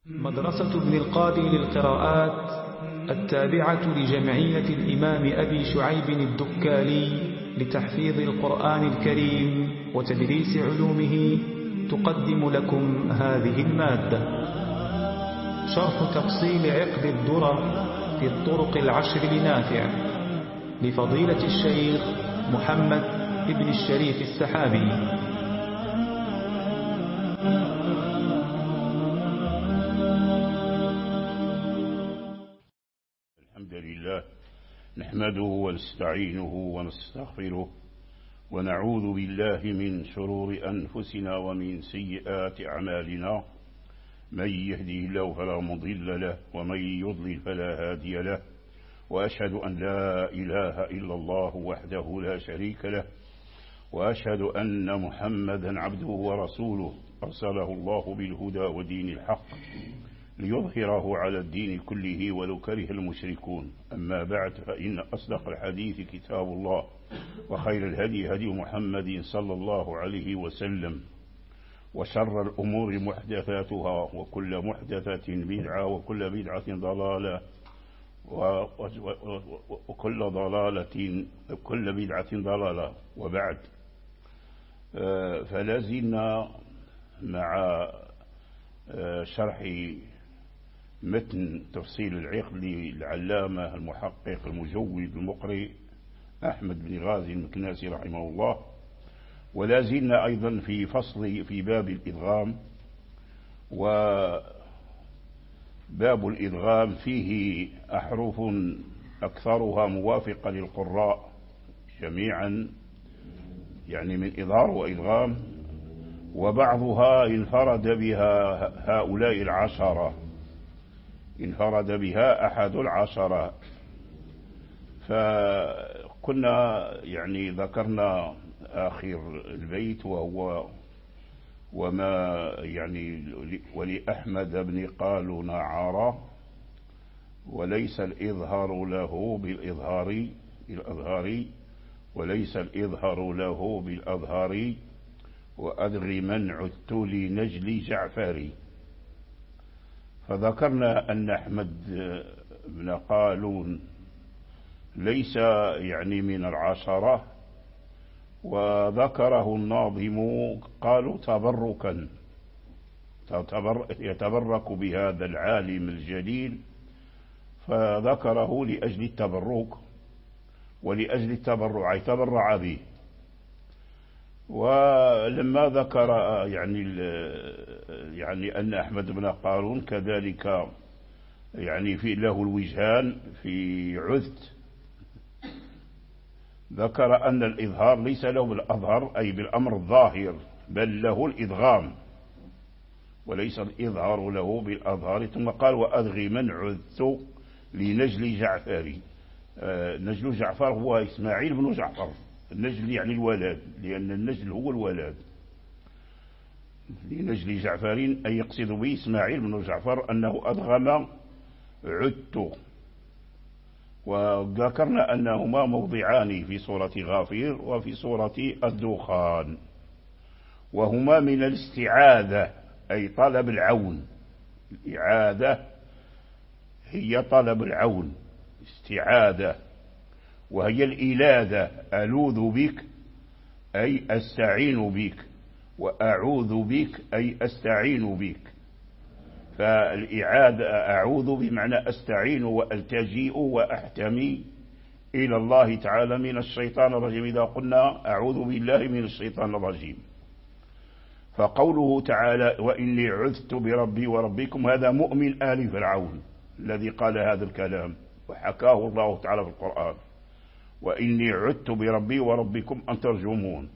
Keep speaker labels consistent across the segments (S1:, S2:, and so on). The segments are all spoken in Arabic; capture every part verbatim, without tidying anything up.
S1: مدرسة ابن القادر للقراءات التابعة لجمعية الإمام أبي شعيب الدكالي لتحفيظ القرآن الكريم وتدريس علومه تقدم لكم هذه المادة. شرح تفصيل عقد الدرر في الطرق العشر لنافع لفضيلة الشيخ محمد ابن الشريف السحابي.
S2: الحمد لله نحمده ونستعينه ونستغفره ونعوذ بالله من شرور أنفسنا ومن سيئات أعمالنا. من يهديه الله فلا مضل له ومن يضلل فلا هادي له، وأشهد أن لا إله إلا الله وحده لا شريك له، وأشهد أن محمدا عبده ورسوله أرسله الله بالهدى ودين الحق ليظهره على الدين كله ولو كره المشركون. أما بعد، فإن أصدق الحديث كتاب الله، وخير الهدي هدي محمد صلى الله عليه وسلم، وشر الأمور محدثاتها، وكل محدثة بدعة، وكل بدعة ضلالة، وكل ضلالة كل بدعة ضلالة. وبعد، فلازلنا مع شرح متن تفصيل العقد للعلامة المحقق المجود المقرئ أحمد بن غازي المكناسي رحمه الله، ولا زلنا أيضا في فصل في باب الإدغام. وباب الإدغام فيه أحرف أكثرها موافقة للقراء جميعا، يعني من إظهار وإدغام، وبعضها انفرد بها هؤلاء العشرة، انفرد بها أحد العشرة. فكنا يعني ذكرنا آخر البيت وهو وما يعني ولأحمد بن قالون عارة، وليس الإظهار له بالإظهار الأظهار وليس الإظهار له بالأظهار وأدغ من عدت لنجل جعفري. فذكرنا أن أحمد بن قالون ليس يعني من العشرة، وذكره الناظم قالوا تبركا يتبرك بهذا العالم الجليل، فذكره لأجل التبرك ولأجل التبرع يتبرع به. ولما ذكر يعني يعني أن أحمد بن قالون كذلك يعني في له الوجهان في عذت، ذكر أن الإظهار ليس له بالأظهر أي بالأمر الظاهر، بل له الإدغام وليس الإظهار له بالأظهر. ثم قال وأدغ من عذت لنجل جعفري. آه نجل جعفر هو إسماعيل بن جعفر، النجل يعني الولد، لأن النجل هو الولد. لنجل جعفر أي يقصد به إسماعيل بن جعفر أنه أدغم عدت. وذكرنا أنهما موضعان في سورة غافير وفي سورة الدخان، وهما من الاستعاذة أي طلب العون. الإعادة هي طلب العون، استعاذة، وهي الإلادة ألوذ بك أي أستعين بك، وأعوذ بك أي أستعين بك. فالإعادة أعوذ بمعنى أستعين وألتجئ وأحتمي إلى الله تعالى من الشيطان الرجيم، إذا قلنا أعوذ بالله من الشيطان الرجيم. فقوله تعالى وإني عذت بربي وربكم، هذا مؤمن آل فرعون الذي قال هذا الكلام وحكاه الله تعالى في القرآن، وإني عذت بربي وربكم أن ترجمون.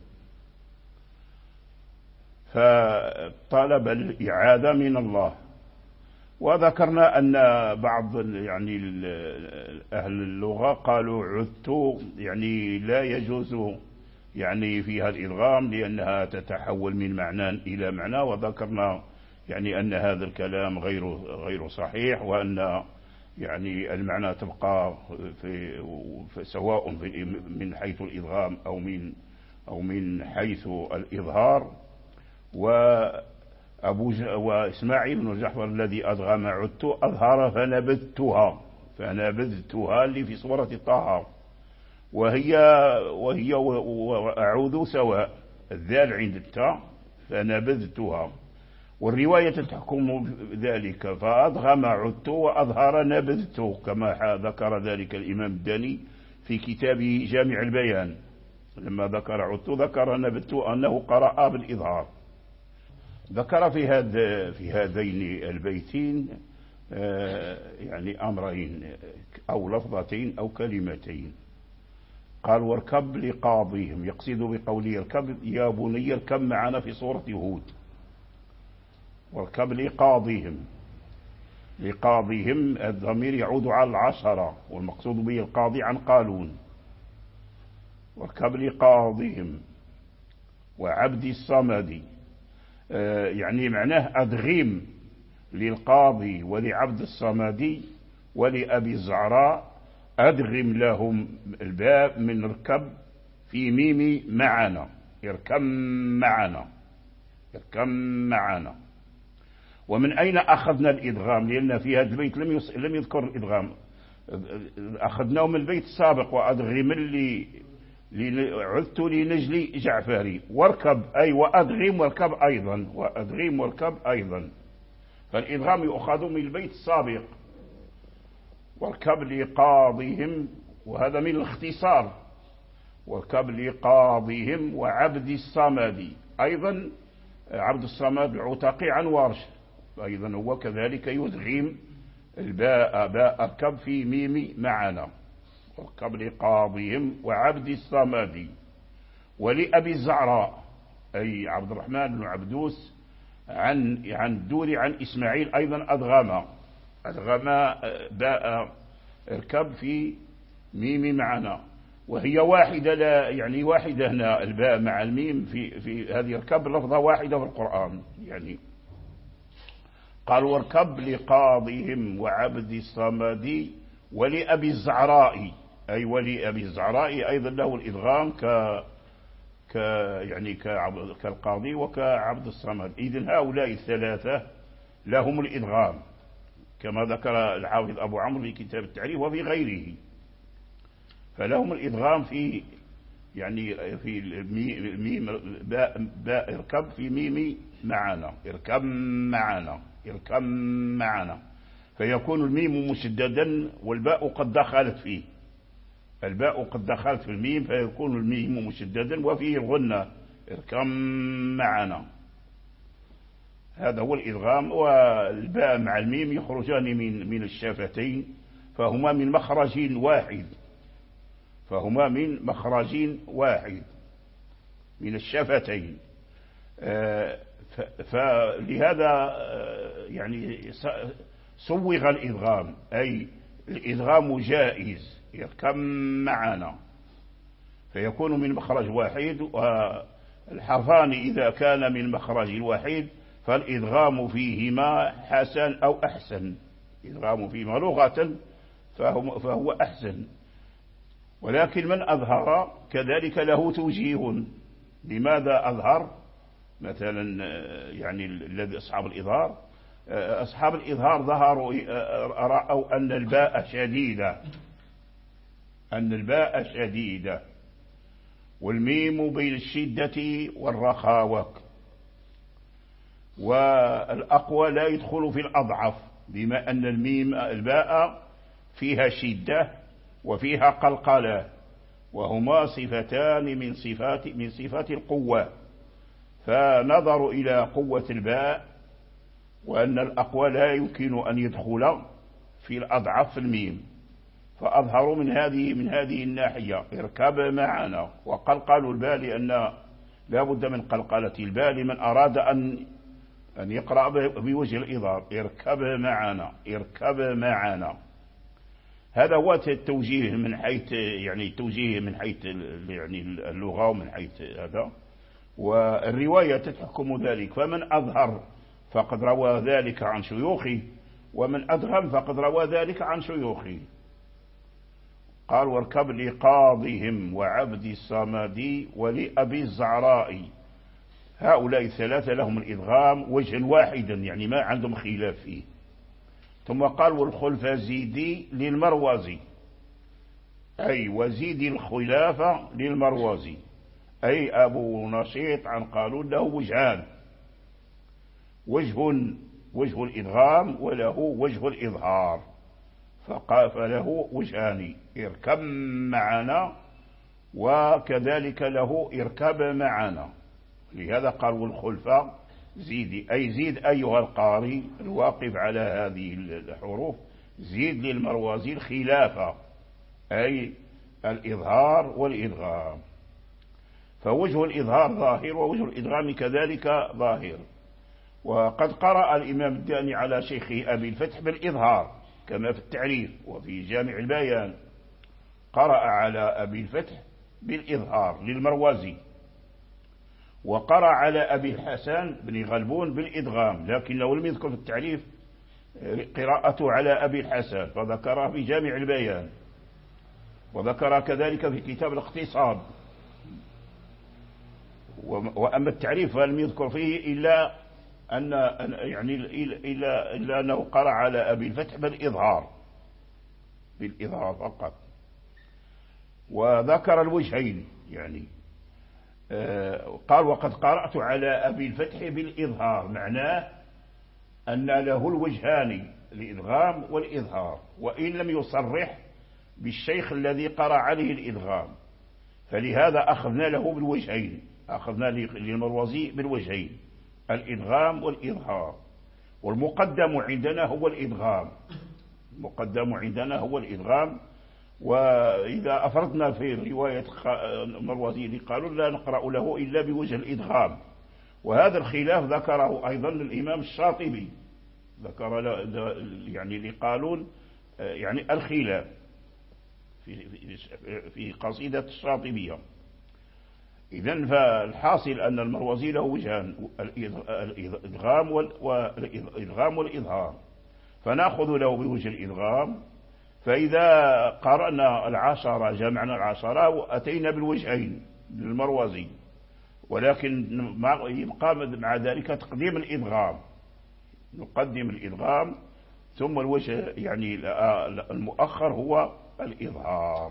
S2: فطلب الإعادة من الله. وذكرنا أن بعض يعني أهل اللغة قالوا عذت يعني لا يجوز يعني فيها الإدغام لأنها تتحول من معنى إلى معنى، وذكرنا يعني أن هذا الكلام غير غير صحيح، وأن يعني المعنى تبقى في سواء في من حيث الإدغام أو من أو من حيث الإظهار. و أبو ج... وإسماعيل بن جعفر الذي أدغم عدت أظهر فنبذتها فنبذتها اللي في سورة طه، وهي وهي وأعوذ سواء، الذال عند التاء فنبذتها، والرواية تحكم ذلك، فأدغم عدت وأظهر نبذت كما ذكر ذلك الإمام الداني في كتابه جامع البيان. لما ذكر عدت ذكر نبذت أنه قرأ بالإظهار. ذكر في هذا في هذين البيتين يعني أمرين أو لفظتين أو كلمتين. قال واركب لقاضيهم، يقصد بقوله اركب يا بني اركب معنا في سورة هود، واركب لقاضيهم، لقاضيهم الضمير يعود على العشرة والمقصود به القاضي عن قالون. واركب لقاضيهم وعبد الصمد، يعني معناه أدغيم للقاضي ولعبد الصمد ولأبي الزعراء، أدغم لهم الباب من اركب في ميم معنا، اركب معنا، اركب معنا. ومن أين أخذنا الإدغام؟ لأن في هذا البيت لم لم يذكر الإدغام، أخذناه من البيت السابق وأدغم لي عدت لنجلي جعفري، واركب أي وأدغم واركب أيضا، وأدغم واركب أيضا، فالإدغام يؤخذ من البيت السابق. واركب لقاضيهم، وهذا من الاختصار، واركب لقاضيهم وعبد الصمد، أيضا عبد الصمد العتقي عن ورش أيضا هو كذلك يدغم الباء باء اركب في ميم معنا، واركب لقاضيهم وعبد الصمد ولأبي الزعراء أي عبد الرحمن بن عبدوس عن عن الدوري عن إسماعيل أيضا أدغم أدغم باء اركب في ميم معنا، وهي واحدة، لا يعني واحدة هنا الباء مع الميم في في هذه اركب لفظة واحدة في القرآن يعني. قال واركب لقاضيهم وعبد الصمد ولأبي الزعراء أي ولأبي الزعراء أيضا له الإدغام ك ك يعني كالقاضي وكعبد الصمد. إذن هؤلاء الثلاثة لهم الإدغام كما ذكر الحافظ أبو عمرو في كتاب التعريف وفي غيره، فلهم الإدغام في يعني في الميم باء, باء اركب في ميم معنا، اركب معنا، اركب معنا، فيكون الميم مشددا والباء قد دخلت فيه، الباء قد دخلت في الميم فيكون الميم مشددا وفيه الغنة، اركب معنا. هذا هو الإدغام. والباء مع الميم يخرجان من من الشفتين، فهما من مخرج واحد، فهما من مخرج واحد من الشفتين. فلهذا يعني سوغ الإدغام، أي الإدغام جائز، يركب معنا، فيكون من مخرج واحد. والحرفان إذا كان من مخرج الواحد فالإدغام فيهما حسن أو أحسن، إدغام فيهما لغة فهو, فهو أحسن. ولكن من أظهر كذلك له توجيه. لماذا أظهر؟ مثلا يعني الذي أصحاب الإظهار، أصحاب الإظهار ظهروا رأوا أن الباء شديدة، أن الباء شديدة، والميم بين الشدة والرخاوة، والأقوى لا يدخل في الأضعف، بما أن الميم الباء فيها شدة وفيها قلقلة، وهما صفتان من صفات من صفات القوة، فنظروا إلى قوة الباء وأن الأقوى لا يمكن أن يدخل في الأضعف في الميم، فأظهروا من هذه من هذه الناحية اركب معنا، وقلقلوا الباء لأن لا بد من قلقلة الباء لمن أراد أن أن يقرأ بوجه الإظهار، اركب معنا، اركب معنا. هذا هو التوجيه من حيث يعني التوجيه من حيث يعني اللغة ومن حيث هذا، والرواية تحكم ذلك. فمن أظهر فقد روى ذلك عن شيوخه، ومن أدغم فقد روى ذلك عن شيوخه. قال واركب لقاضهم وعبد الصمد ولأبي الزعراء، هؤلاء الثلاثة لهم الإدغام وجها واحدا، يعني ما عندهم خلاف فيه. ثم قال والخلفازيدي للمروزي، أي وزيدي الخلافة للمروزي، أي أبو نشيط عن قالون له وجهان، وجه وجه الإدغام وله وجه الإظهار، فقال فله وجهان، اركب معنا وكذلك له اركب معنا. لهذا قال والخلفة زيدي، أي زيد أيها القاري الواقف على هذه الحروف، زيد للمروزي الخلافة، أي الإظهار والإدغام. فوجه الإظهار ظاهر ووجه الإدغام كذلك ظاهر. وقد قرأ الإمام الداني على شيخه أبي الفتح بالإظهار كما في التعريف وفي جامع البيان، قرأ على أبي الفتح بالإظهار للمروزي، وقرأ على أبي الحسن بن غلبون بالإدغام، لكنه لم يذكر في التعريف قراءته على أبي الحسن فذكرها في جامع البيان، وذكر كذلك في كتاب الاقتصاد. وأما التعريف فلم يذكر فيه إلا أن يعني إلا, إلا أنه قرأ على أبي الفتح بالإظهار بالإظهار فقط. وذكر الوجهين، يعني آه قال وقد قرأت على أبي الفتح بالإظهار، معناه أن له الوجهان الإدغام والإظهار، وإن لم يصرح بالشيخ الذي قرأ عليه الإدغام، فلهذا أخذنا له بالوجهين، أخذنا للمروزي بالوجهين الإدغام والإظهار. والمقدم عندنا هو الإدغام، المقدم عندنا هو الإدغام. وإذا أفردنا في رواية المروزي قالوا لا نقرأ له إلا بوجه الإدغام. وهذا الخلاف ذكره أيضا الإمام الشاطبي، ذكر يعني لقالون يعني الخلاف في في قصيدة الشاطبية. إذن فالحاصل أن المروزي له وجهان، الإدغام والإدغام والإظهار، فنأخذ له بوجه الإدغام. فإذا قرأنا العشرة جمعنا العشرة وأتينا بالوجهين للمروزي، ولكن يبقى مع ذلك تقديم الإدغام، نقدم الإدغام ثم الوجه يعني المؤخر هو الإظهار.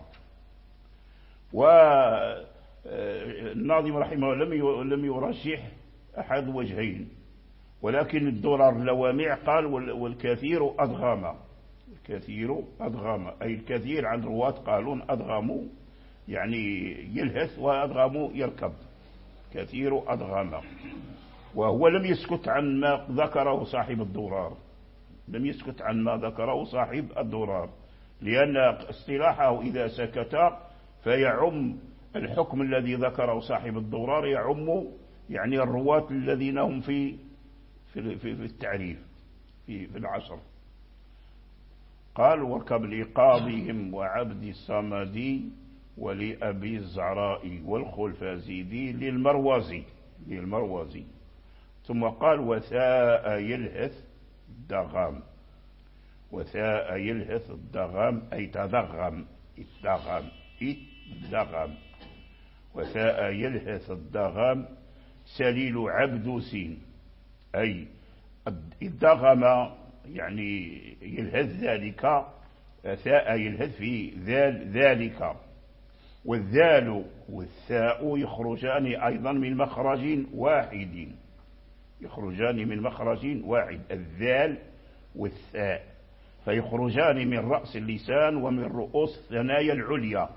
S2: والناظم رحمه الله لم يرجح أحد وجهين، ولكن الدرر اللوامع قال والكثير أدغم، الكثير أدغم أي الكثير عن رواة قالون أدغموا يعني يلهث وأدغموا يركب، كثير أدغم. وهو لم يسكت عن ما ذكره صاحب الدرار، لم يسكت عن ما ذكره صاحب الدرار، لأن اصطلاحه إذا سكت فيعم الحكم الذي ذكره صاحب الدرار، يعم يعني الرواة الذين هم في في في التعريف في في العشر. قال واركب لقاضيهم وعبد الصمدي ولأبي الزعراء والخلفازيدي للمروزي للمروزي ثم قال وثاء يلهث الدغام، وثاء يلهث الدغام أي تدغم، الدغم الدغم، وثاء يلهث الدغام سليل عبد سين، أي الدغم يعني يلهث ذلك، ثاء يلهث في ذال ذلك. والذال والثاء يخرجان أيضا من مخرج واحد، يخرجان من مخرج واحد، الذال والثاء، فيخرجان من رأس اللسان ومن رؤوس الثنايا العليا،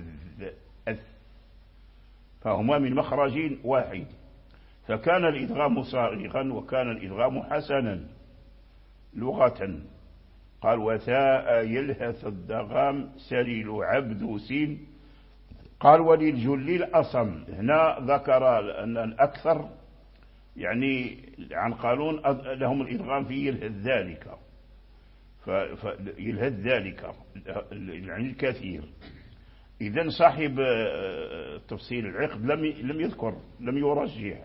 S2: فهما من مخرج واحد. فكان الإدغام صارغا وكان الإدغام حسنا لغة. قال وثاء يلهث الدغام سليل عبد سين. قال وللجل الأصم، هنا ذكر أن الأكثر يعني عن قالون لهم الإدغام في يلهث ذلك، فيلهث ذلك يعني الكثير. إذن صاحب تفصيل العقد لم لم يذكر لم يرجح،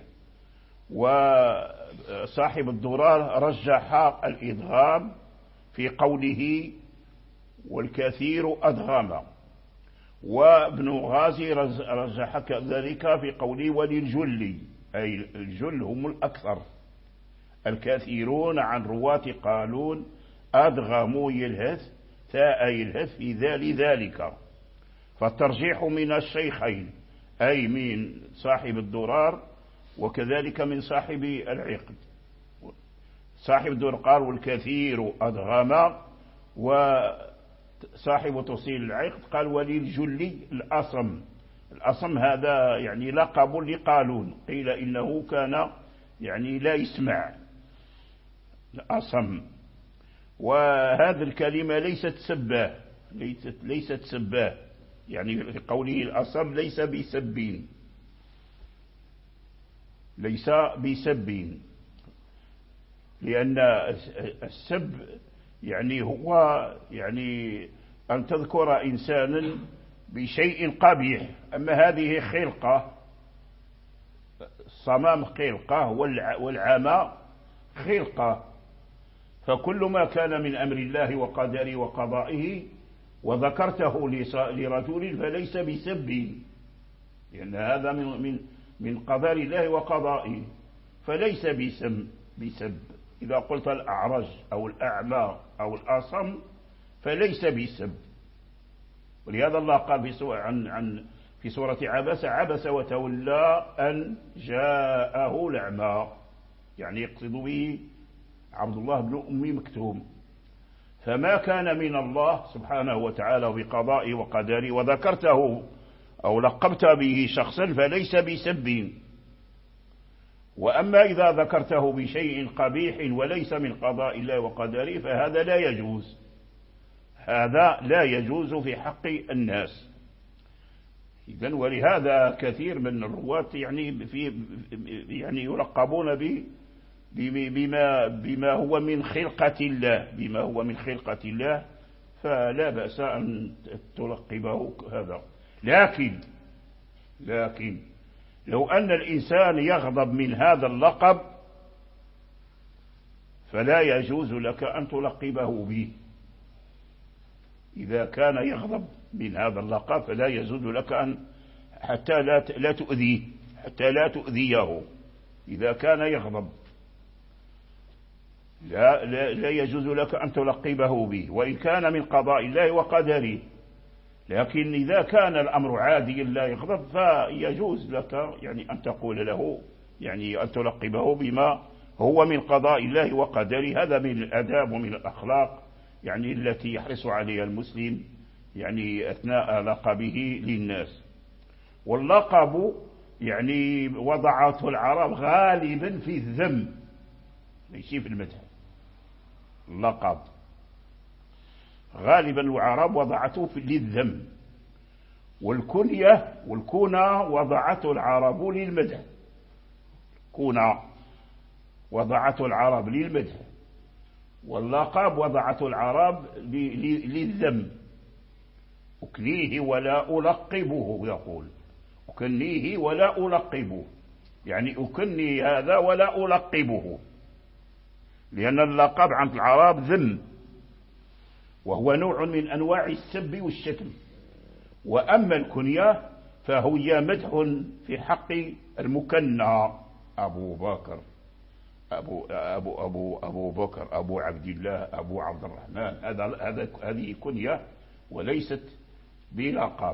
S2: وصاحب الدرار رجح الإدغام في قوله والكثير أدغم، وابن غازي رجح كذلك في قوله وللجل، أي الجل هم الأكثر. الكثيرون عن رواة قالون أدغموا يلهث ثاء يلهث في ذال ذلك. فالترجيح من الشيخين أي من صاحب الدرار وكذلك من صاحب العقد. صاحب الدرار قال والكثير أدغم، وصاحب تفصيل العقد قال وللجل الأصم. الأصم هذا يعني لقب لقالون، قيل إنه كان يعني لا يسمع الأصم. وهذه الكلمة ليست سباه، ليست, ليست سباه، يعني في قوله الأصم ليس بسبين، ليس بسبين، لأن السب يعني هو يعني أن تذكر إنسانا بشيء قبيح، أما هذه خلقة، الصمام خلقة والعمى خلقة. فكل ما كان من أمر الله وقدره وقضائه وذكرته لرجل فليس بسب، لأن هذا من من من قدر الله وقضائه، فليس بسب بسب. إذا قلت الأعرج أو الأعمى أو الأصم فليس بسب. ولهذا الله قال في سورة عن عن في سورة عبس عبس وتولى أن جاءه الأعمى، يعني يقصد به عبد الله بن أم مكتوم. فما كان من الله سبحانه وتعالى بقضاء وقدره وذكرته أو لقبت به شخصا فليس بسب. وأما إذا ذكرته بشيء قبيح وليس من قضاء الله وقدره فهذا لا يجوز، هذا لا يجوز في حق الناس. إذن ولهذا كثير من الرواة يعني في يعني يلقبون ب بما بما هو من خلقة الله، بما هو من خلقة الله، فلا بأس أن تلقبه هذا. لكن لكن لو أن الإنسان يغضب من هذا اللقب فلا يجوز لك أن تلقبه به. إذا كان يغضب من هذا اللقب فلا يجوز لك أن حتى لا لا تؤذيه، حتى لا تؤذيه. إذا كان يغضب لا, لا, لا يجوز لك أن تلقبه به، وإن كان من قضاء الله وقدره. لكن إذا كان الأمر عادي لا يغضب فيجوز لك يعني أن تقول له يعني أن تلقبه بما هو من قضاء الله وقدره. هذا من الأداب ومن الأخلاق يعني التي يحرص عليها المسلم يعني أثناء لقبه للناس. واللقب يعني وضعته العرب غالبا في الذم ليس في المدح. اللقب غالبا العرب وضعته للذم، والكنية والكنى وضعته العرب للمدح. كنى وضعته العرب للمدح، واللقب وضعته العرب للذم. أكنيه ولا ألقبه، يقول أكنيه ولا ألقبه، يعني أكني هذا ولا ألقبه، لأن اللقب عند العرب ذم، وهو نوع من أنواع السب والشتم. وأما الكنية فهي مدح في حق المكنى، أبو بكر، أبو, أبو, أبو, أبو بكر، أبو عبد الله، أبو عبد الرحمن. هذا هذا هذه كنية وليست بلقب.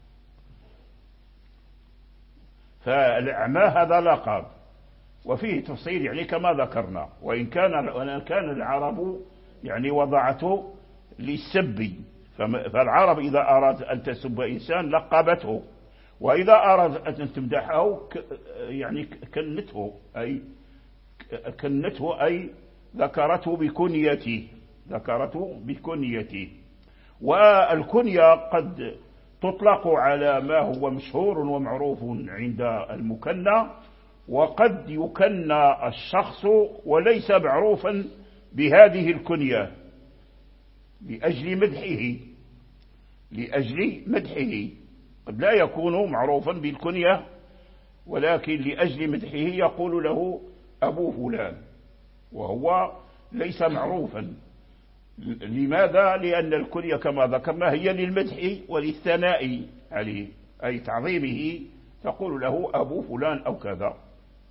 S2: فالأعمى هذا لقب، وفيه تفصيل يعني كما ذكرنا. وإن كان وإن كان العرب يعني وضعته للسب، فالعرب إذا أراد أن تسب إنسان لقبته، وإذا أراد أن تمدحه يعني كنته، أي كنته أي ذكرته بكنيته، ذكرته بكنيته. والكنية قد تطلق على ما هو مشهور ومعروف عند المكنى، وقد يكنى الشخص وليس معروفا بهذه الكنية لأجل مدحه، لأجل مدحه. قد لا يكون معروفا بالكنية، ولكن لأجل مدحه يقول له أبو فلان، وهو ليس معروفا. لماذا؟ لأن الكنية كما ذكرنا هي للمدح وللثناء عليه، أي تعظيمه، تقول له أبو فلان أو كذا.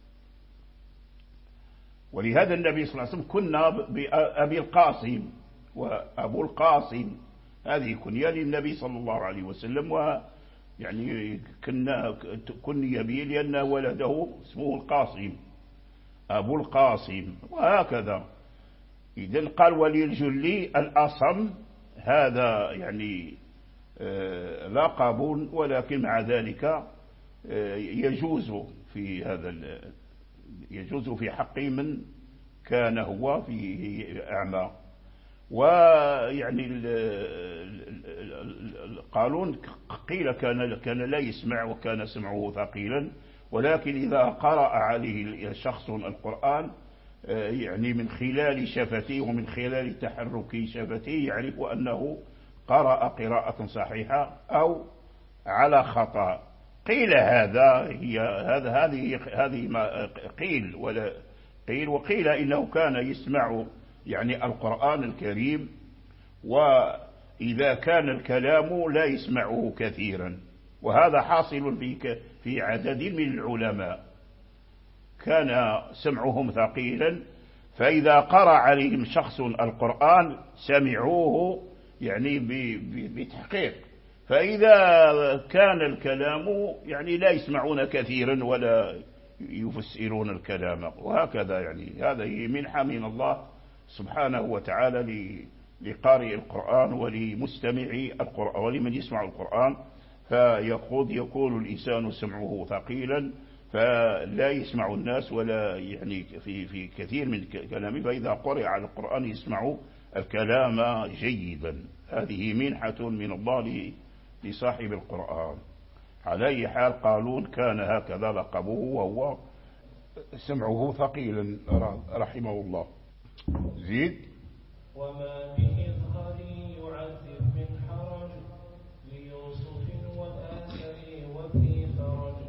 S2: ولهذا النبي صلى الله عليه وسلم كنا بأبي القاسم، وأبو القاسم هذه كنية للنبي صلى الله عليه وسلم، ويعني كنا كني به لأن ولده اسمه القاسم أبو القاسم وهكذا. إذن قال وللجلي الأصم، هذا يعني لقب، ولكن مع ذلك يجوز في هذا يجوز في حق من كان هو فيه أعمى. ويعني قالون قيل كان كان لا يسمع وكان سمعه ثقيلا، ولكن إذا قرأ عليه شخص القرآن يعني من خلال شفتيه ومن خلال تحرك شفتيه يعرف أنه قرأ قراءة صحيحة أو على خطأ. قيل هذا هي هذا هذه هذه ما قيل ولا قيل. وقيل إنه كان يسمع يعني القرآن الكريم، وإذا كان الكلام لا يسمعه كثيرا، وهذا حاصل في في عدد من العلماء كان سمعهم ثقيلا، فإذا قرأ عليهم شخص القرآن سمعوه يعني بتحقيق، فإذا كان الكلام يعني لا يسمعون كثيرا ولا يفسرون الكلام، وهكذا. يعني هذه منحة من الله سبحانه وتعالى لقارئ القرآن ولمستمعي القرآن ولمن يسمع القرآن، فيقود يكون الإنسان سمعه ثقيلا فلا يسمع الناس ولا يعني في في كثير من كلامه، فإذا قرئ على القرآن يسمع الكلام جيدا. هذه منحة من الله لصاحب القرآن. على أي حال قالون كان هكذا لقبه، وهو سمعه ثقيلا رحمه الله. زيد.
S3: وما بإظهار يعذب من حرج ليوسف وآثر وفي فرج.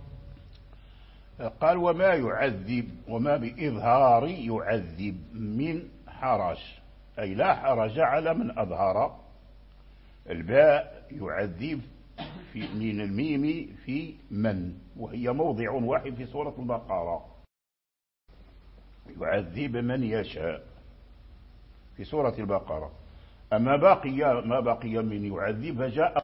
S2: قال وما يعذب، وما بإظهار يعذب من حرج، أي لا حرج على من أظهر. الباء يعذب في من الميم في من، وهي موضع واحد في سورة البقرة، يعذب من يشاء في سورة البقرة. أما باقي ما بقي من يعذب فجاء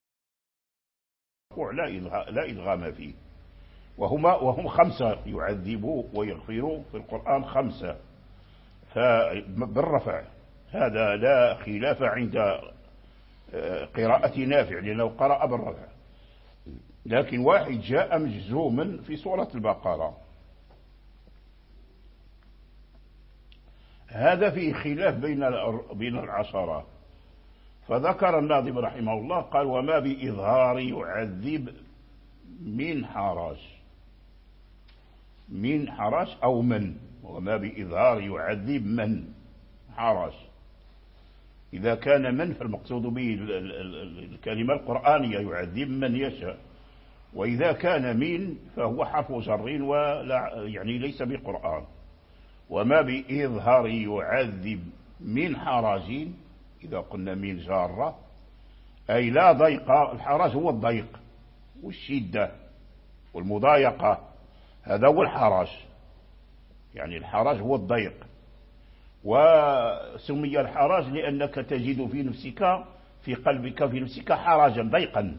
S2: لا إدغام فيه، وهما وهم خمسة، يعذبوا ويغفروا في القرآن خمسة فبالرفع، هذا لا خلاف عند قراءة نافع لأنه قرأ بالرفع، لكن واحد جاء مجزوما في سورة البقرة. هذا فيه خلاف بين بين العشرة، فذكر الناظم رحمه الله قال وما بإظهار يعذب من حرج، من حرج أو من، وما بإظهار يعذب من حرج. إذا كان من فالمقصود به الكلمة القرآنية يعذب من يشاء، وإذا كان من فهو حرف جر ولا يعني ليس بقرآن. وما بإظهار يعذب من حرج، إذا قلنا من جارة أي لا ضيق، الحرج هو الضيق والشدة والمضايقة، هذا هو الحرج، يعني الحرج هو الضيق. وسمي الحرج لأنك تجد في نفسك في قلبك في نفسك حرجا ضيقا،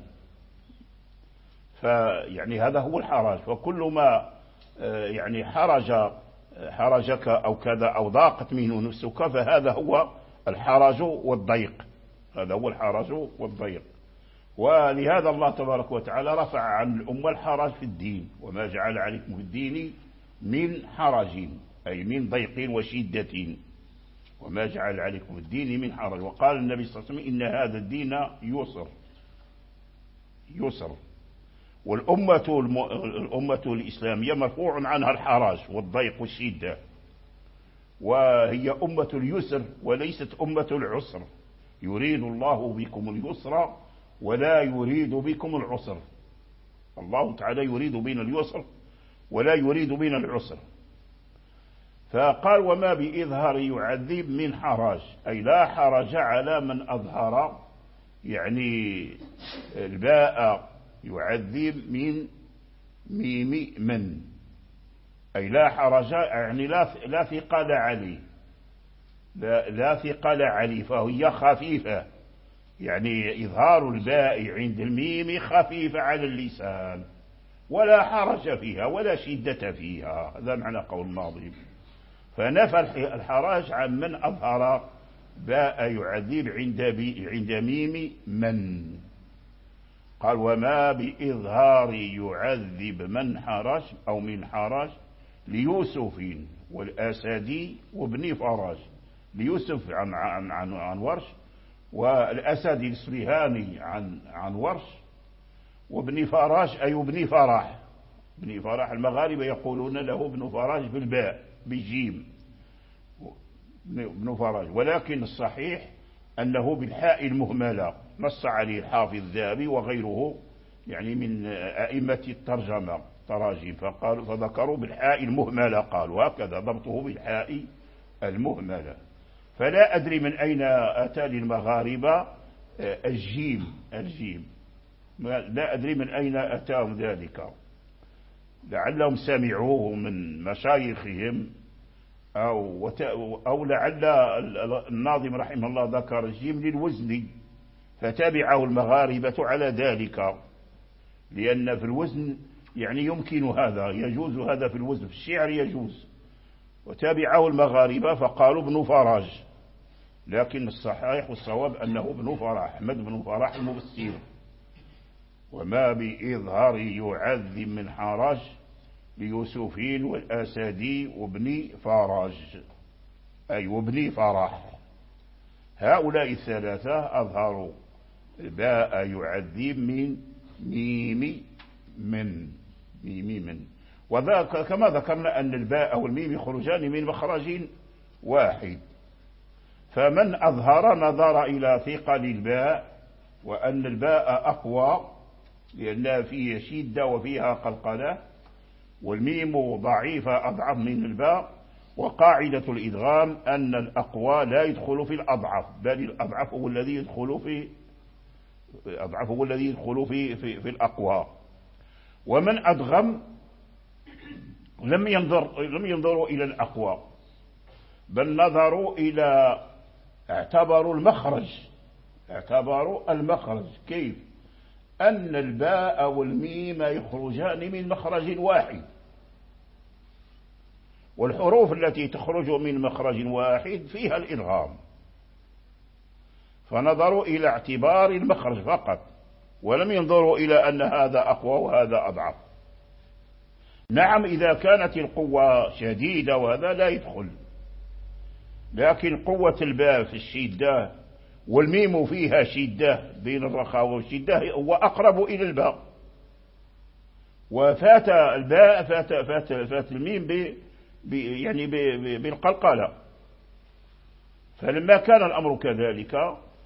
S2: فيعني هذا هو الحرج. فكل ما يعني حرج حرجك أو كذا أو ضاقت منه نفسك فهذا هو الحرج والضيق، هذا هو الحرج والضيق. ولهذا الله تبارك وتعالى رفع عن الأمة الحرج في الدين، وما جعل عليكم في الدين من حرج أي من ضيق وشدة، وما جعل عليكم في الدين من حرج. وقال النبي صلى الله عليه وسلم إن هذا الدين يسر يسر. والأمة الم... الأمة الإسلامية مرفوع عنها الحرج والضيق والشدة، وهي أمة اليسر وليست أمة العسر. يريد الله بكم اليسر ولا يريد بكم العسر، الله تعالى يريد بنا اليسر ولا يريد بنا العسر. فقال وما بإظهار يعذب من حرج، أي لا حرج على من أظهر، يعني الباء يعذب من ميم من، أي لا حرج، يعني لا لا ثقل عليه، لا, لا ثقل عليه، فهي خفيفة، يعني إظهار الباء عند الميم خفيفة على اللسان، ولا حرج فيها ولا شدة فيها. هذا معنى قول الناظم. فنفى الحرج عن من أظهر باء يعذب عند عند ميم من. قال وما بإظهار يعذب من حرج أو من حرج ليوسف والأسدي وابن فرج. ليوسف عن عن عن, عن ورش، والأسدي الإصبهاني عن عن ورش، وابن فرج أي ابن فرح. ابن فرح المغاربة يقولون له ابن فرج بالباء بالجيم ابن فرج، ولكن الصحيح أنه بالحاء المهملة، نص عليه الحافظ الذهبي وغيره يعني من أئمة الترجمة تراجم، فقالوا فذكروا بالحاء المهملة، قالوا هكذا ضبطه بالحاء المهملة. فلا أدري من أين أتى للمغاربة الجيم الجيم لا أدري من أين أتاهم ذلك، لعلهم سمعوه من مشايخهم أو, أو لعل الناظم رحمه الله ذكر الجيم للوزن فتبعه المغاربة على ذلك، لأن في الوزن يعني يمكن هذا، يجوز هذا في الوزن، في الشعر يجوز، وتابعه المغاربة فقالوا ابن فرج، لكن الصحيح والصواب أنه ابن فرح، أحمد بن فرح المبصر. وما بإظهار يعذب من حرج ليوسفين والأسدي وابن فرج أي وابن فرح. هؤلاء الثلاثة أظهروا باء يعذب من ميم من ميم من وذاك كما ذكرنا أن الباء والميم يخرجان من مخرج واحد. فمن أظهر نظر إلى ثقل الباء وأن الباء أقوى لأنها فيها شدة وفيها قلقلة، والميم ضعيفة أضعف من الباء، وقاعدة الإدغام أن الأقوى لا يدخل في الأضعف، بل الأضعف هو الذي يدخل في الأضعف هو الذي يدخل في في, في الأقوى. ومن أدغم لم ينظر لم ينظروا إلى الأقوى، بل نظروا إلى اعتبروا المخرج اعتبروا المخرج كيف؟ أن الباء والميم يخرجان من مخرج واحد، والحروف التي تخرج من مخرج واحد فيها الإدغام، فنظروا إلى اعتبار المخرج فقط، ولم ينظروا إلى أن هذا أقوى وهذا أضعف. نعم إذا كانت القوة شديدة وهذا لا يدخل، لكن قوة الباء في الشدة والميم فيها شدة بين الرخاء والشدة هو أقرب إلى الباء، وفات الباء فات, فات, فات الميم ب ب يعني بالقلقلة. فلما كان الأمر كذلك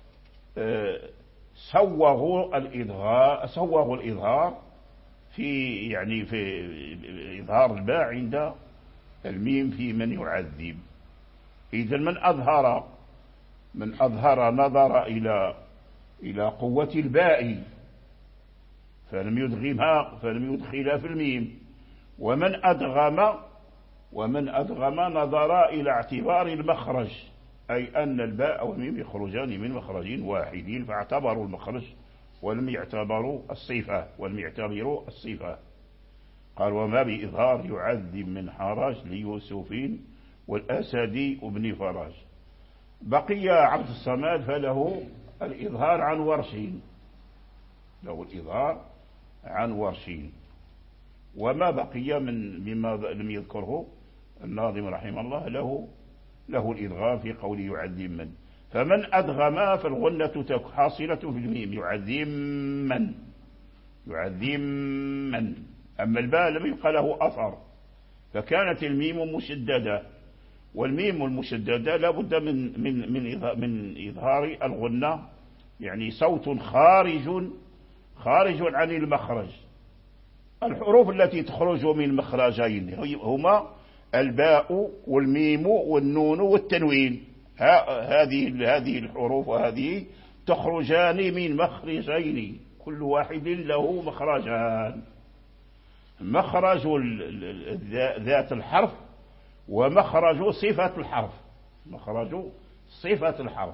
S2: سوغوا الإظهار سوغوا الإظهار في يعني في إظهار الباء عند الميم في من يعذب. إذن من أظهر من أظهر نظر إلى إلى قوة الباء فلم يدغمها فلم يدخلها في الميم، ومن أدغم ومن أدغم نظر إلى اعتبار المخرج، أي أن الباء والميم يخرجان من مخرج واحد، فاعتبروا المخرج ولم يعتبروا الصفة ولم يعتبروا الصفة. قال وما بإظهار يعذب من حرج ليوسف والأسدي وابن فرج. بقي عبد الصمد فله الإظهار عن ورشين له الإظهار عن ورشين. وما بقي من مما لم يذكره الناظم رحمه الله له له الإدغام في قول يعذب من. فمن أدغم فالغنة حاصلة في الميم يعذب من يعذب من. أما الباء لم يبقى له أثر، فكانت الميم مشددة، والميم المشددة لا بد من من من من إظهار الغنة، يعني صوت خارج خارج عن المخرج. الحروف التي تخرج من مخرجين هما الباء والميم والنون والتنوين، هذه هذه الحروف وهذه تخرجان من مخرجين، كل واحد له مخرجان. مخرج ذات الحرف ومخرج صفة الحرف، مخرج صفة الحرف،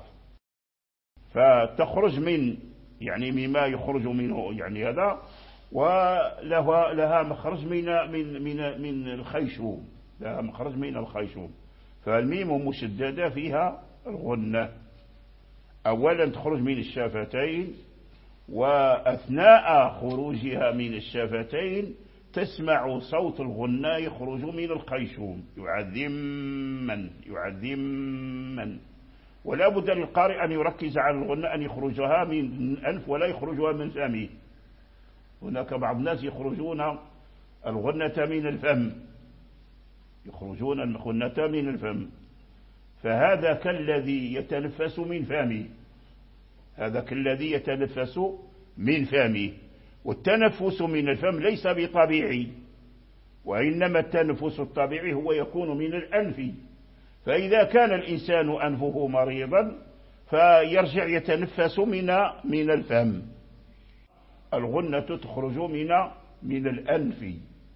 S2: فتخرج من يعني مما يخرج منه يعني هذا، ولها لها مخرج من من من من الخيشوم، لها مخرج من الخيشوم. فالميم مشددة فيها الغنة، أولا تخرج من الشفتين، وأثناء خروجها من الشفتين تسمع صوت الغنة يخرج من الخيشوم، يعذم يعذم. ولا بد للقارئ أن يركز على الغنة، أن يخرجها من الأنف ولا يخرجها من فمه. هناك بعض الناس يخرجون الغنة من الفم، يخرجون الغنة من الفم، فهذا كالذي يتنفس من فمه، هذا كالذي يتنفس من فمه. والتنفس من الفم ليس بطبيعي، وإنما التنفس الطبيعي هو يكون من الأنف. فإذا كان الإنسان أنفه مريضا فيرجع يتنفس من من الفم. الغنة تخرج من من الأنف،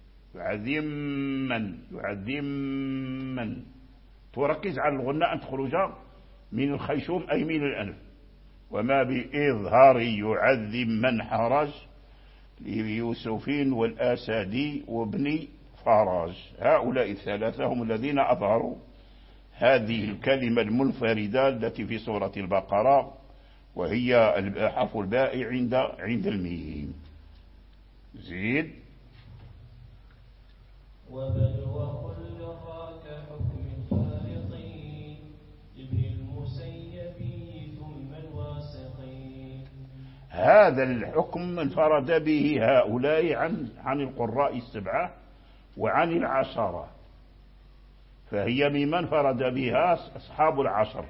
S2: يعذم يعذم. تركز على الغنة أن تخرج من الخيشوم أي من الأنف. وما بإظهار يعذم من حرج ليوسف والآسدي وابن فرج. هؤلاء الثلاثة هم الذين أظهروا هذه الكلمة المنفردة التي في سورة البقرة، وهي حرف الباء عند عند الميم. زيد.
S3: وبل وقل راك حكم الفارقين ابن المسيب ثم الواسقين.
S2: هذا الحكم انفرد به هؤلاء عن عن القراء السبعة وعن العشرة، فهي ممن فرد بها أصحاب العشر،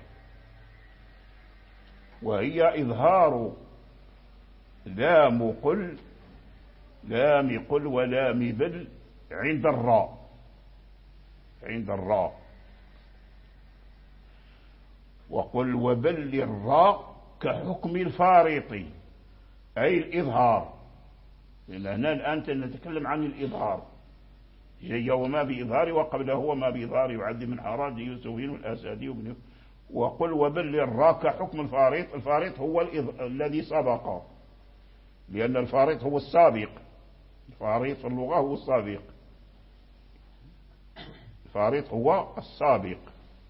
S2: وهي إظهار لام قل لام قل ولام بل عند الراء، عند الراء. وقل وبل الراء كحكم الفارط، أي الإظهار، لأن هنا الآن نتكلم عن الإظهار. جي وما بإظهار، وقبله وما بإظهار يعذب من حراج يوسفين والأسادي وابن. وقل وبل الراء كحكم الفارط. الفارط هو الذي سبق، لأن الفارط هو السابق. الفارط في اللغة هو السابق، الفارط هو السابق.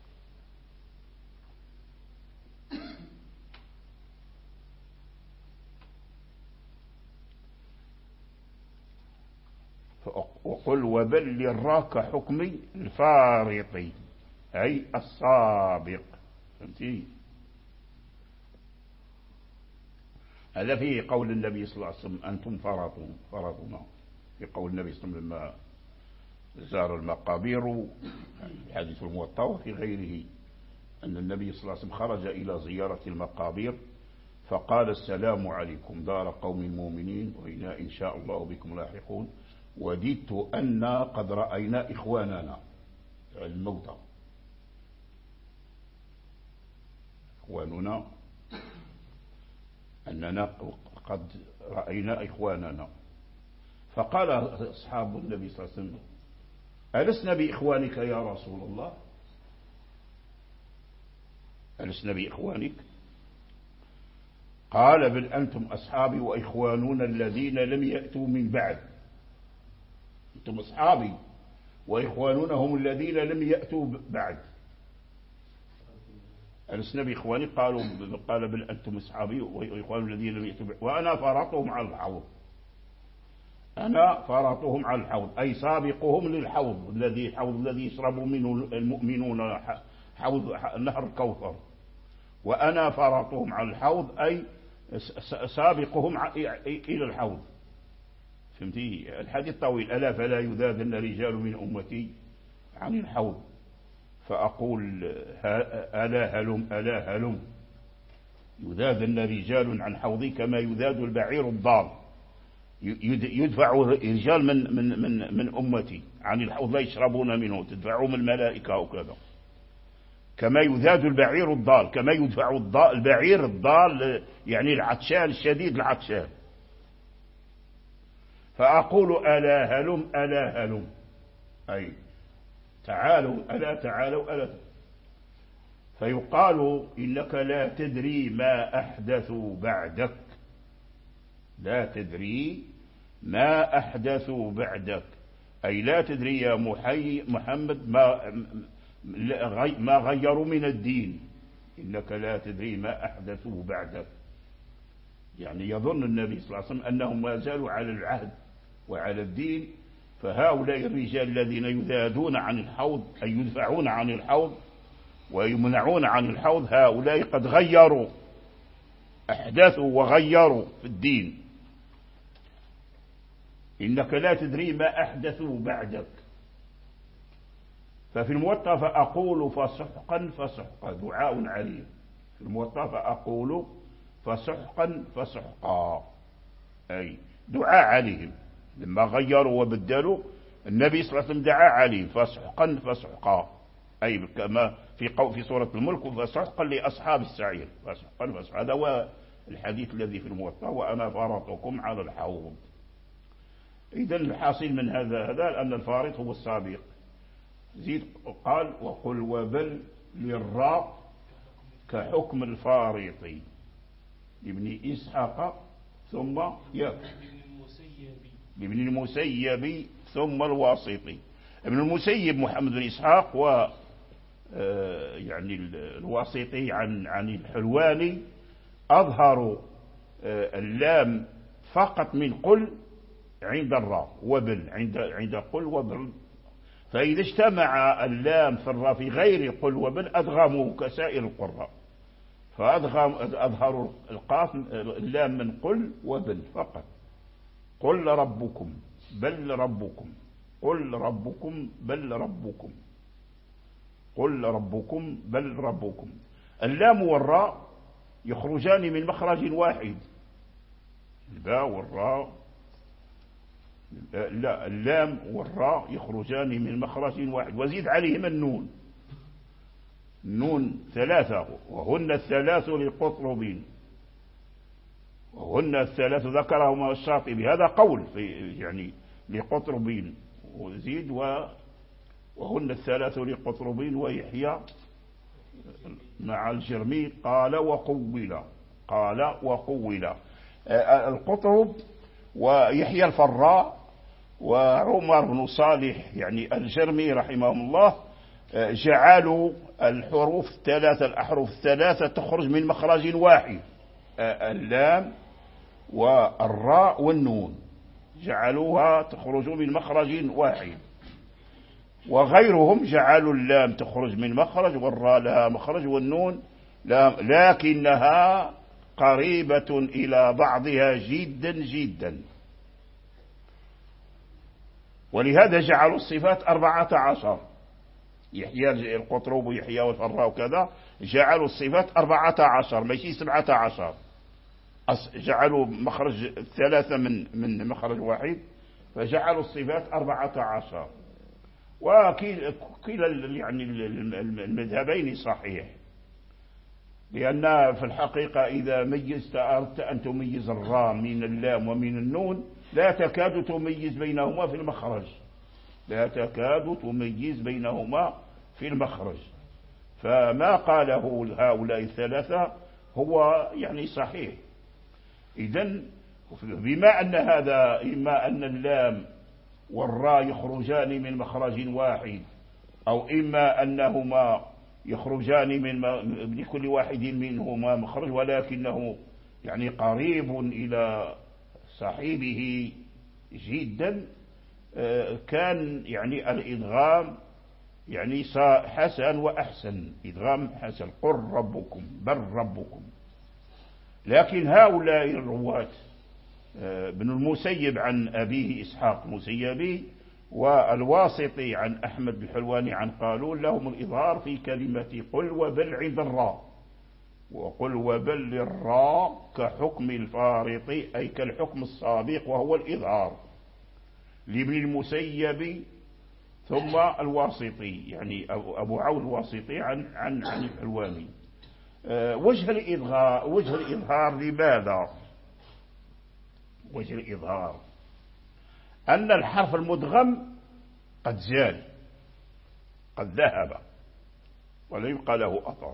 S2: وقل وبل الراء كحكم الفارط أي السابق. فهمتي؟ هذا فيه قول النبي صلى الله عليه وسلم أنتم فرطون فرطنا، في قول النبي صلى الله عليه وسلم لما زار المقابر، الحديث الموطأ وفي غيره، أن النبي صلى الله عليه وسلم خرج إلى زيارة المقابر فقال السلام عليكم دار قوم مؤمنين وإنا إن شاء الله بكم لاحقون، وددت أن قد رأينا إخواننا الموتى، إخواننا أننا قد رأينا إخواننا. فقال أصحاب النبي صلى الله عليه وسلم ألسنا بإخوانك يا رسول الله؟ ألسنا بإخوانك؟ قال بل أنتم أصحابي وإخوانون الذين لم يأتوا من بعد. أنتم أصحابي وإخوانون هم الذين لم يأتوا بعد. ألسنا بإخواني؟ قالوا قال بل أنتم أصحابي وإخوانون الذين لم يأتوا بعد وأنا فرطهم على الحوض. أنا فرطهم على الحوض أي سابقهم للحوض الذي حوض الذي يشرب منه المؤمنون، حوض نهر الكوثر. وأنا فرطهم على الحوض أي سابقهم إلى الحوض. فهمتي؟ الحديث طويل. ألا فلا يذادن رجال من أمتي عن الحوض فأقول ألا هلم ألا هلم يذادن رجال عن حوضي كما يذاد البعير الضال. يدفع رجال من من من من أمتي عن الحوض لا يشربون منه، تدفعهم الملائكة أو كذا، كما يذاد البعير الضال، كما يدفع البعير الضال يعني العطشان الشديد العطشان. فأقول ألا هلم ألا هلم، أي تعالوا ألا تعالوا ألا، فيقال إنك لا تدري ما أحدثوا بعدك، لا تدري ما أحدثوا بعدك، أي لا تدري يا محي محمد ما ما غيروا من الدين، إنك لا تدري ما أحدثوا بعدك. يعني يظن النبي صلى الله عليه وسلم أنهم ما زالوا على العهد وعلى الدين، فهؤلاء الرجال الذين يذادون عن الحوض أي يدفعون عن الحوض ويمنعون عن الحوض، هؤلاء قد غيروا، أحدثوا وغيروا في الدين. إنك لا تدري ما أحدثوا بعدك. ففي الموطأ فأقول فسحقا فسحقا، دعاء عليهم. في الموطأ فأقول فسحقا فسحقا، أي دعاء عليهم لما غيروا وبدلوا، النبي صلى الله عليه وسلم دعا عليهم فسحقا فسحقا، أي كما في قول في سورة الملك فسحقا لأصحاب السعير، فسحقا فسحقا. هذا هو الحديث الذي في الموطأ، وأنا فارطكم على الحوض. إذن الحاصل من هذا هذا أن الفارط هو السابق. زيد قال وقل وبل للراء كحكم الفارط لابن إسحاق ثم يك لابن المسيب ثم الواسطي. ابن المسيب محمد بن إسحاق و يعني الواسطي عن عن الحلواني أظهروا اللام فقط من قل عند الراء وبل عند عند قل وبل، فإذا اجتمع اللام في الراء في غير قل وبل أدغموا كسائر القراء، فأدغم أظهروا القاف اللام من قل وبل فقط. قل ربكم بل ربكم، قل ربكم بل ربكم، قل ربكم بل ربكم. اللام والراء يخرجان من مخرج واحد، الباء والراء لا اللام والراء يخرجان من مخرج واحد، وزيد عليهما النون، النون ثلاثة وهن الثلاث لقطربين، وهن الثلاث ذكرهما الشاطبي، هذا قول في يعني لقطربين، وزيد و وهن الثلاث لقطربين ويحيى مع الجرمي قال وقولا، قال وقولا. القطرب ويحيى الفراء وعمر بن صالح يعني الجرمي رحمهم الله جعلوا الحروف الثلاثة الأحرف الثلاثة تخرج من مخرج واحد، اللام والراء والنون جعلوها تخرج من مخرج واحد، وغيرهم جعلوا اللام تخرج من مخرج والراء لها مخرج والنون لا، لكنها قريبة إلى بعضها جدا جدا. ولهذا جعلوا الصفات أربعة عشر، يحيى القطرب ويحيى والفراء وكذا، جعلوا الصفات أربعة عشر ماشي سبعة عشر، جعلوا مخرج ثلاثة من من مخرج واحد، فجعلوا الصفات أربعة عشر. وكلا يعني المذهبين صحيح، لأن في الحقيقة إذا ميزت أردت أن تميز الراء من اللام ومن النون لا تكاد تميز بينهما في المخرج، لا تكاد تميز بينهما في المخرج. فما قاله هؤلاء الثلاثة هو يعني صحيح. إذن بما أن هذا إما أن اللام والراء يخرجان من مخرج واحد، أو إما أنهما يخرجان من لكل واحد منهما مخرج ولكنه يعني قريب إلى صاحبه جدا، كان يعني الإدغام يعني حسن وأحسن، إدغام حسن، قل ربكم بل ربكم. لكن هؤلاء الرواة ابن المسيب عن أبيه إسحاق المسيبي والواسطي عن أحمد بحلواني عن قالون لهم الإظهار في كلمة قل وبل عند الراء، وقل وبل للراء كحكم الفارط أي كالحكم السابق وهو الإظهار لابن المسيب ثم الواسطي يعني أبو عون الواسطي عن عن عن الحلواني. وجه الإظهار وجه الإظهار لماذا؟ وجه الإظهار أن الحرف المدغم قد زال، قد ذهب ولا يبقى له أثر.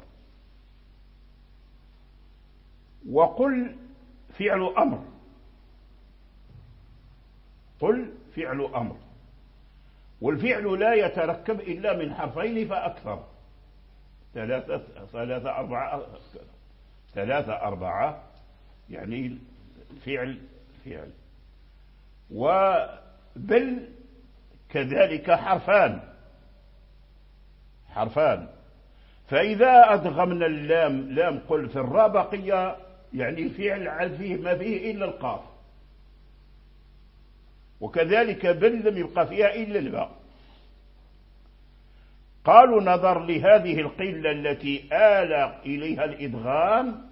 S2: وقل فعل أمر، قل فعل أمر، والفعل لا يتركب إلا من حرفين فأكثر، ثلاثة ثلاثة أربعة ثلاثة أربعة يعني فعل فعل. وبل كذلك حرفان حرفان فإذا أدغمنا اللام لام قل في الراء بقي يعني الفعل فيه ما فيه إلا القاف، وكذلك بل لم يبقى فيها إلا الباء. قالوا نظر لهذه القلة التي آل إليها الإدغام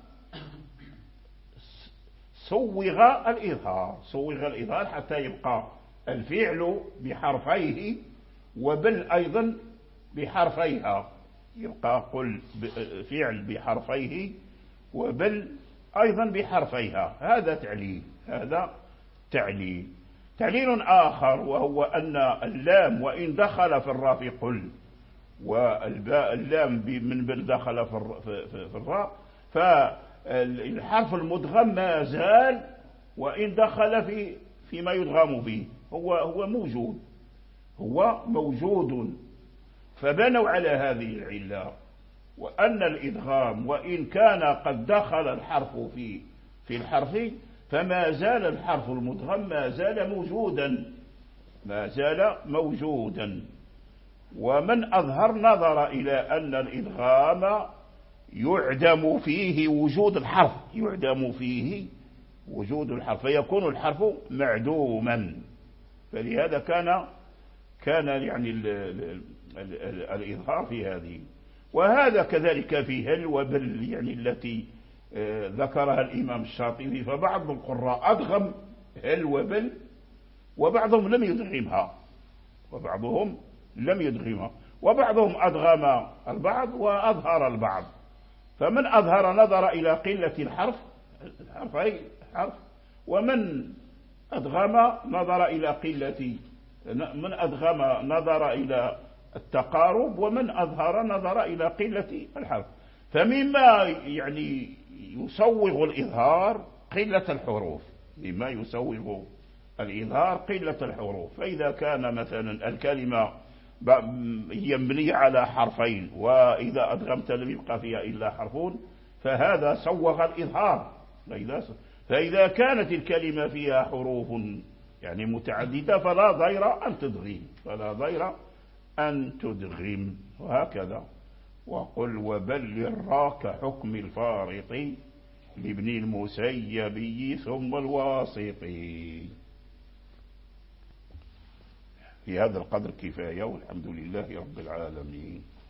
S2: سوغ الإظهار، سوغ الإظهار حتى يبقى الفعل بحرفيه وبل أيضا بحرفيها، يبقى قل فعل بحرفيه وبل أيضا بحرفيها. هذا تعليل، هذا تعليل. تعليل آخر وهو أن اللام وإن دخل في الراء في قل، والباء اللام من بل دخل في الراء، فالحرف المدغم ما زال وإن دخل في فيما يدغم به هو هو موجود هو موجود. فبنوا على هذه العلة، وأن الإدغام وإن كان قد دخل الحرف في في الحرف فما زال الحرف المدغم ما زال موجودا ما زال موجودا. ومن أظهر نظر إلى أن الإدغام يعدم فيه وجود الحرف يعدم فيه وجود الحرف فيكون الحرف معدوما، فلهذا كان كان يعني ال ال ال ال الإظهار في هذه. وهذا كذلك في هل وبل يعني التي ذكرها الإمام الشاطبي، فبعض القراء أدغم هل وبل وبعضهم لم يدغمها وبعضهم لم يدغمها وبعضهم أدغم البعض وأظهر البعض. فمن أظهر نظر إلى قلة الحرف الحرفي حرف، ومن أدغم نظر إلى قلة من أدغم نظر إلى التقارب، ومن أظهر نظر إلى قلة الحرف. فمما يعني يسوغ الإظهار قلة الحروف، مما يسوغ الإظهار قلة الحروف. فإذا كان مثلا الكلمة هي مبنية على حرفين وإذا أدغمت لم يبقى فيها إلا حرفون فهذا سوغ الإظهار. فإذا كانت الكلمة فيها حروف يعني متعددة فلا ضير أن تدغم فلا ضير أن تدغم وهكذا. وقل وبل الراك حكم الفارط لابن المسيبي ثم الواسطي. في هذا القدر كفاية، والحمد لله رب العالمين.